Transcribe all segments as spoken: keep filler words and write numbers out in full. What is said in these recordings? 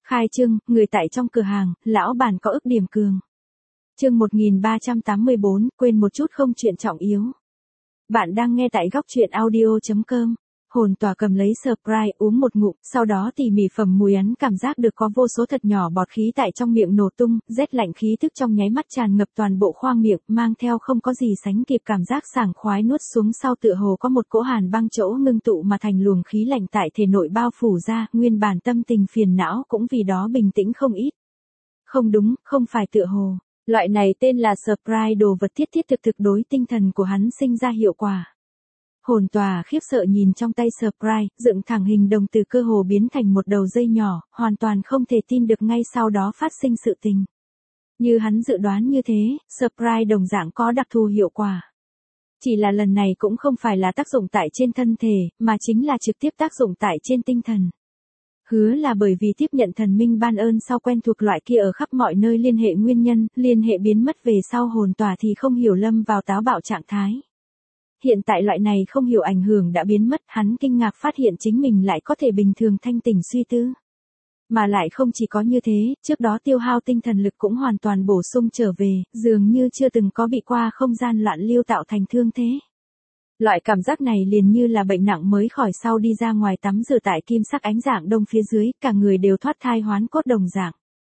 Khai trương, người tại trong cửa hàng, lão bản có ức điểm cường. Chương một nghìn ba trăm tám mươi bốn, quên một chút không chuyện trọng yếu. Bạn đang nghe tại góc truyện audio chấm com. Hồn tỏa cầm lấy Sprite uống một ngụm, sau đó tỉ mỉ phẩm mùi ấn cảm giác được có vô số thật nhỏ bọt khí tại trong miệng nổ tung, rét lạnh khí tức trong nháy mắt tràn ngập toàn bộ khoang miệng, mang theo không có gì sánh kịp cảm giác sảng khoái nuốt xuống sau tựa hồ có một cỗ hàn băng chỗ ngưng tụ mà thành luồng khí lạnh tại thể nội bao phủ ra, nguyên bản tâm tình phiền não cũng vì đó bình tĩnh không ít. Không đúng, không phải tựa hồ. Loại này tên là Sprite đồ vật thiết thiết thực thực đối tinh thần của hắn sinh ra hiệu quả. Hồn tỏa khiếp sợ nhìn trong tay Sprite, dựng thẳng hình đồng từ cơ hồ biến thành một đầu dây nhỏ, hoàn toàn không thể tin được ngay sau đó phát sinh sự tình. Như hắn dự đoán như thế, Sprite đồng dạng có đặc thù hiệu quả. Chỉ là lần này cũng không phải là tác dụng tại trên thân thể, mà chính là trực tiếp tác dụng tại trên tinh thần. Hứa là bởi vì tiếp nhận thần minh ban ơn sau quen thuộc loại kia ở khắp mọi nơi liên hệ nguyên nhân, liên hệ biến mất về sau hồn tỏa thì không hiểu lâm vào táo bạo trạng thái. Hiện tại loại này không hiểu ảnh hưởng đã biến mất, hắn kinh ngạc phát hiện chính mình lại có thể bình thường thanh tỉnh suy tư. Mà lại không chỉ có như thế, trước đó tiêu hao tinh thần lực cũng hoàn toàn bổ sung trở về, dường như chưa từng có bị qua không gian loạn lưu tạo thành thương thế. Loại cảm giác này liền như là bệnh nặng mới khỏi sau đi ra ngoài tắm rửa tại kim sắc ánh dạng đông phía dưới, cả người đều thoát thai hoán cốt đồng dạng.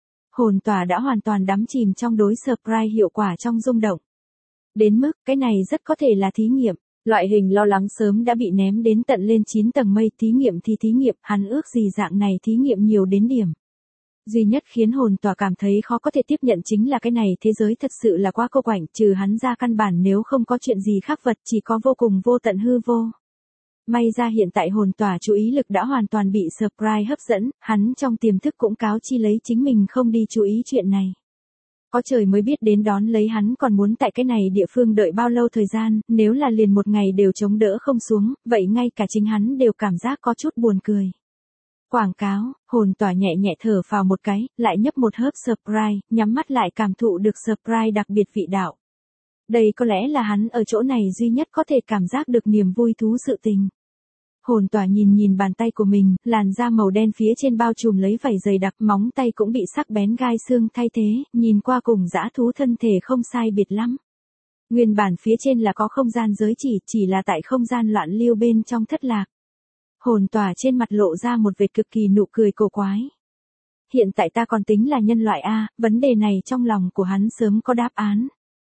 Hồn tỏa đã hoàn toàn đắm chìm trong đối Sprite hiệu quả trong rung động. Đến mức, cái này rất có thể là thí nghiệm. Loại hình lo lắng sớm đã bị ném đến tận lên chín tầng mây, thí nghiệm thì thí nghiệm, hắn ước gì dạng này thí nghiệm nhiều đến điểm. Duy nhất khiến hồn tỏa cảm thấy khó có thể tiếp nhận chính là cái này thế giới thật sự là quá cô quạnh, trừ hắn ra căn bản nếu không có chuyện gì khác vật, chỉ có vô cùng vô tận hư vô. May ra hiện tại hồn tỏa chú ý lực đã hoàn toàn bị Sprite hấp dẫn, hắn trong tiềm thức cũng cáo chi lấy chính mình không đi chú ý chuyện này. Có trời mới biết đến đón lấy hắn còn muốn tại cái này địa phương đợi bao lâu thời gian, nếu là liền một ngày đều chống đỡ không xuống, vậy ngay cả chính hắn đều cảm giác có chút buồn cười. Quảng cáo, hồn tỏa nhẹ nhẹ thở phào một cái, lại nhấp một hớp Sprite, nhắm mắt lại cảm thụ được Sprite đặc biệt vị đạo. Đây có lẽ là hắn ở chỗ này duy nhất có thể cảm giác được niềm vui thú sự tình. Hồn tỏa nhìn nhìn bàn tay của mình, làn da màu đen phía trên bao trùm lấy vảy dày đặc, móng tay cũng bị sắc bén gai xương thay thế, nhìn qua cùng dã thú thân thể không sai biệt lắm. Nguyên bản phía trên là có không gian giới chỉ, chỉ là tại không gian loạn lưu bên trong thất lạc. Hồn tỏa trên mặt lộ ra một vệt cực kỳ nụ cười cổ quái. Hiện tại ta còn tính là nhân loại a, vấn đề này trong lòng của hắn sớm có đáp án.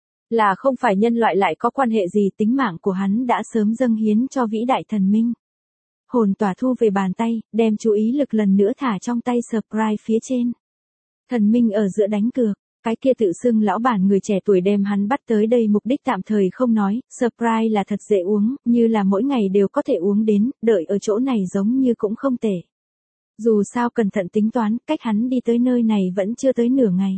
Là không phải nhân loại lại có quan hệ gì, tính mạng của hắn đã sớm dâng hiến cho vĩ đại thần minh. Hồn tỏa thu về bàn tay, đem chú ý lực lần nữa thả trong tay Sprite phía trên. Thần minh ở giữa đánh cược, cái kia tự xưng lão bản người trẻ tuổi đem hắn bắt tới đây mục đích tạm thời không nói, Sprite là thật dễ uống, như là mỗi ngày đều có thể uống đến, đợi ở chỗ này giống như cũng không tệ. Dù sao cẩn thận tính toán, cách hắn đi tới nơi này vẫn chưa tới nửa ngày.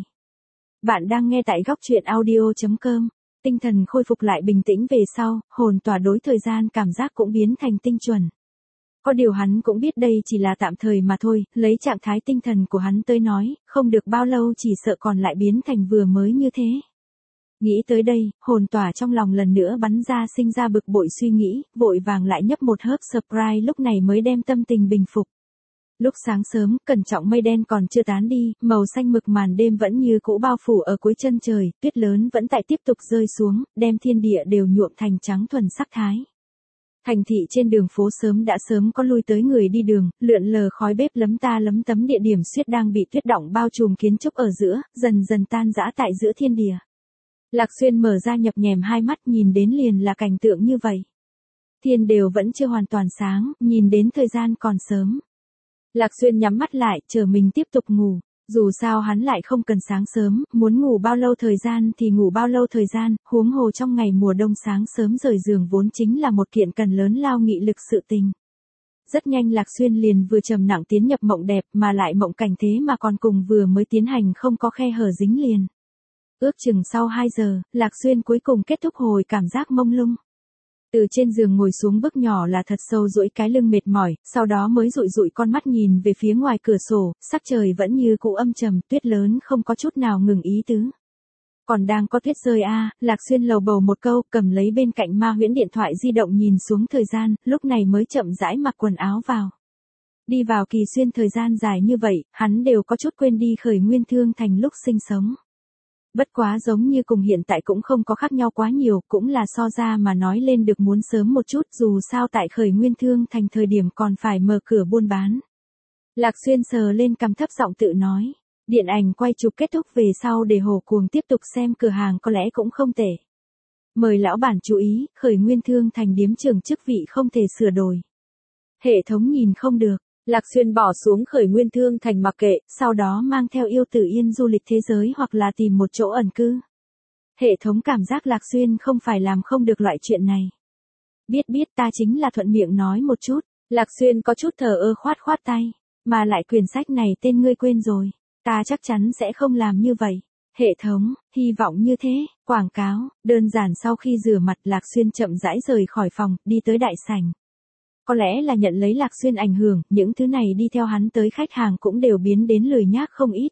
Bạn đang nghe tại góc truyện audio chấm com, tinh thần khôi phục lại bình tĩnh về sau, hồn tỏa đối thời gian cảm giác cũng biến thành tinh chuẩn. Có điều hắn cũng biết đây chỉ là tạm thời mà thôi, lấy trạng thái tinh thần của hắn tới nói, không được bao lâu chỉ sợ còn lại biến thành vừa mới như thế. Nghĩ tới đây, hồn tỏa trong lòng lần nữa bắn ra sinh ra bực bội suy nghĩ, vội vàng lại nhấp một hớp Sprite lúc này mới đem tâm tình bình phục. Lúc sáng sớm, cẩn trọng mây đen còn chưa tán đi, màu xanh mực màn đêm vẫn như cũ bao phủ ở cuối chân trời, tuyết lớn vẫn tại tiếp tục rơi xuống, đem thiên địa đều nhuộm thành trắng thuần sắc thái. Thành thị trên đường phố sớm đã sớm có lui tới người đi đường, lượn lờ khói bếp lấm ta lấm tấm địa điểm suýt đang bị tuyết đọng bao trùm kiến trúc ở giữa, dần dần tan rã tại giữa thiên địa. Lạc Xuyên mở ra nhập nhèm hai mắt nhìn đến liền là cảnh tượng như vậy. Thiên đều vẫn chưa hoàn toàn sáng, nhìn đến thời gian còn sớm. Lạc Xuyên nhắm mắt lại, chờ mình tiếp tục ngủ. Dù sao hắn lại không cần sáng sớm, muốn ngủ bao lâu thời gian thì ngủ bao lâu thời gian, huống hồ trong ngày mùa đông sáng sớm rời giường vốn chính là một kiện cần lớn lao nghị lực sự tình. Rất nhanh Lạc Xuyên liền vừa trầm nặng tiến nhập mộng đẹp mà lại mộng cảnh thế mà còn cùng vừa mới tiến hành không có khe hở dính liền. Ước chừng sau hai giờ, Lạc Xuyên cuối cùng kết thúc hồi cảm giác mông lung. Từ trên giường ngồi xuống bước nhỏ là thật sâu duỗi cái lưng mệt mỏi, sau đó mới dụi dụi con mắt nhìn về phía ngoài cửa sổ, sắc trời vẫn như cũ âm trầm, tuyết lớn không có chút nào ngừng ý tứ. Còn đang có tuyết rơi a, à, Lạc Xuyên lầu bầu một câu, cầm lấy bên cạnh ma huyễn điện thoại di động nhìn xuống thời gian, lúc này mới chậm rãi mặc quần áo vào. Đi vào Kỳ Xuyên thời gian dài như vậy, hắn đều có chút quên đi Khởi Nguyên Thương Thành lúc sinh sống. Bất quá giống như cùng hiện tại cũng không có khác nhau quá nhiều, cũng là so ra mà nói lên được muốn sớm một chút, dù sao tại Khởi Nguyên Thương Thành thời điểm còn phải mở cửa buôn bán. Lạc Xuyên sờ lên cằm thấp giọng tự nói, điện ảnh quay chụp kết thúc về sau để Hồ Cuồng tiếp tục xem cửa hàng có lẽ cũng không tệ. Mời lão bản chú ý, Khởi Nguyên Thương Thành điếm trưởng chức vị không thể sửa đổi. Hệ thống nhìn không được, Lạc Xuyên bỏ xuống Khởi Nguyên Thương Thành mặc kệ, sau đó mang theo Yêu Tử Yên du lịch thế giới hoặc là tìm một chỗ ẩn cư. Hệ thống cảm giác Lạc Xuyên không phải làm không được loại chuyện này. Biết biết ta chính là thuận miệng nói một chút, Lạc Xuyên có chút thờ ơ khoát khoát tay, mà lại quyển sách này tên ngươi quên rồi, ta chắc chắn sẽ không làm như vậy. Hệ thống, hy vọng như thế, quảng cáo, đơn giản sau khi rửa mặt Lạc Xuyên chậm rãi rời khỏi phòng, đi tới đại sảnh. Có lẽ là nhận lấy Lạc Xuyên ảnh hưởng, những thứ này đi theo hắn tới khách hàng cũng đều biến đến lười nhác không ít.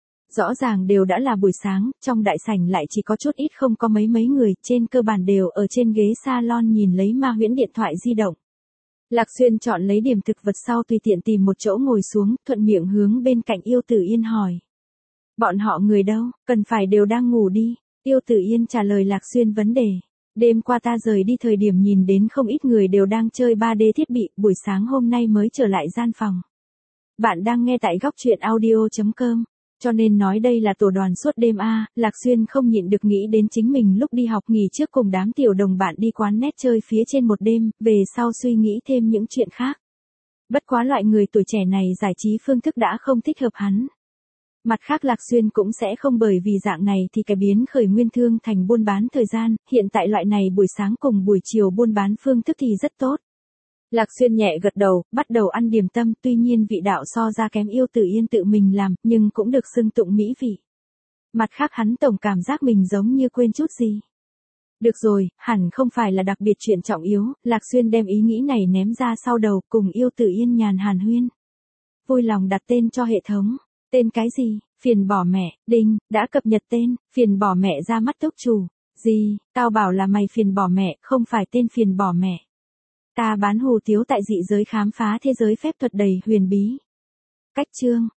Rõ ràng đều đã là buổi sáng, trong đại sảnh lại chỉ có chút ít không có mấy mấy người, trên cơ bản đều ở trên ghế salon nhìn lấy ma huyễn điện thoại di động. Lạc Xuyên chọn lấy điểm thực vật sau tùy tiện tìm một chỗ ngồi xuống, thuận miệng hướng bên cạnh Yêu Tử Yên hỏi. Bọn họ người đâu, cần phải đều đang ngủ đi. Yêu Tử Yên trả lời Lạc Xuyên vấn đề. Đêm qua ta rời đi thời điểm nhìn đến không ít người đều đang chơi ba D thiết bị, buổi sáng hôm nay mới trở lại gian phòng. Bạn đang nghe tại góc truyện audio chấm com, cho nên nói đây là tổ đoàn suốt đêm a. Lạc Xuyên không nhịn được nghĩ đến chính mình lúc đi học nghỉ trước cùng đám tiểu đồng bạn đi quán net chơi phía trên một đêm, về sau suy nghĩ thêm những chuyện khác. Bất quá loại người tuổi trẻ này giải trí phương thức đã không thích hợp hắn. Mặt khác Lạc Xuyên cũng sẽ không bởi vì dạng này thì cải biến Khởi Nguyên Thương Thành buôn bán thời gian, hiện tại loại này buổi sáng cùng buổi chiều buôn bán phương thức thì rất tốt. Lạc Xuyên nhẹ gật đầu, bắt đầu ăn điểm tâm, tuy nhiên vị đạo so ra kém Yêu Tử Yên tự mình làm, nhưng cũng được xưng tụng mỹ vị. Mặt khác hắn tổng cảm giác mình giống như quên chút gì. Được rồi, hẳn không phải là đặc biệt chuyện trọng yếu, Lạc Xuyên đem ý nghĩ này ném ra sau đầu, cùng Yêu Tử Yên nhàn hàn huyên. Vui lòng đặt tên cho hệ thống. Tên cái gì? Phiền bỏ mẹ, đinh, đã cập nhật tên, phiền bỏ mẹ ra mắt túc chủ. Gì, tao bảo là mày phiền bỏ mẹ, không phải tên phiền bỏ mẹ. Ta bán hủ tiếu tại dị giới khám phá thế giới phép thuật đầy huyền bí. Cách chương.